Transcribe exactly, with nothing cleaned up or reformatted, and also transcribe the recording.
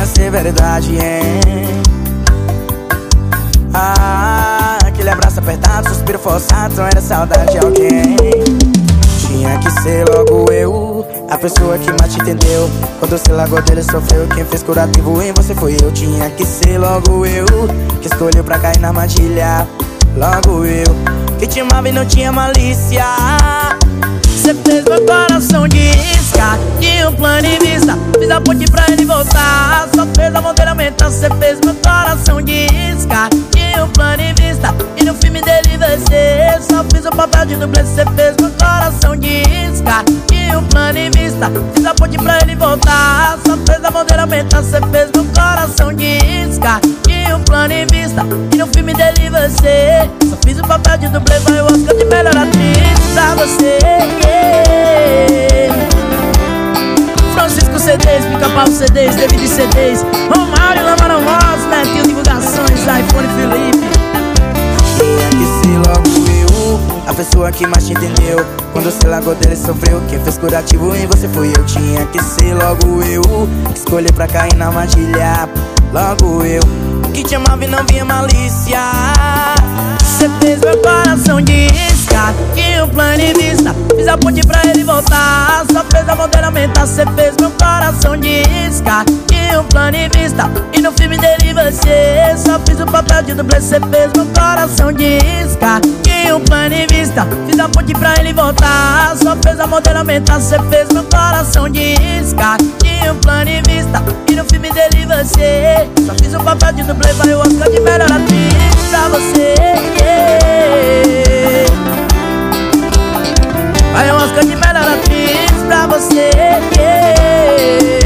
ser verdade, hein? Ah, aquele abraço apertado, suspiro forçado, não era saudade de alguém. Tinha que ser logo eu, a pessoa que mais te entendeu. Quando você largou dele sofreu, quem fez curativo em você foi eu. Tinha que ser logo eu, que escolheu pra cair na armadilha. Logo eu, que te amava e não tinha malícia. Cê fez meu coração de isca, tinha um plano em vista. Fiz a ponte pra ele voltar, só fez a montanha aumentar. Cê fez meu coração de isca, tinha um plano em vista. E no filme dele você, só fiz o papel de dublê. Cê fez meu coração de isca, tinha um plano em vista. Fiz a ponte pra ele voltar, só fez a montanha aumentar. Cê fez meu coração de isca, tinha um plano em vista. E no filme dele você, só fiz o papel de dublê. Vai o Oscar de melhor atriz pra você. Francisco C Ds, Pica-Pau C Ds, David C Ds, Romário, Lamaro Ross, Netinho Divulgações, iPhone Felipe. Tinha que ser logo eu, a pessoa que mais te entendeu. Quando você largou dele sofreu, quem fez curativo em você foi eu. Tinha que ser logo eu, escolhi pra cair na armadilha. Logo eu, que te amava e não via malícia. Cê fez meu coração de isca, tinha um plano em vista. Fiz a ponte pra ele voltar, só fez a montanha aumentar. Cê fez meu coração de isca, tinha um plano em vista. E no filme dele você, só fiz o papel de dublê. Cê fez meu coração de isca, tinha um plano em vista. Fiz a ponte pra ele voltar, só fez a montanha aumentar. Cê fez meu coração de isca, tinha um plano em vista. E no filme dele você, só fiz o papel de dublê. Vai o Oscar de melhor atriz pra você, yeah. Vai o Oscar de melhor atriz pra você, yeah.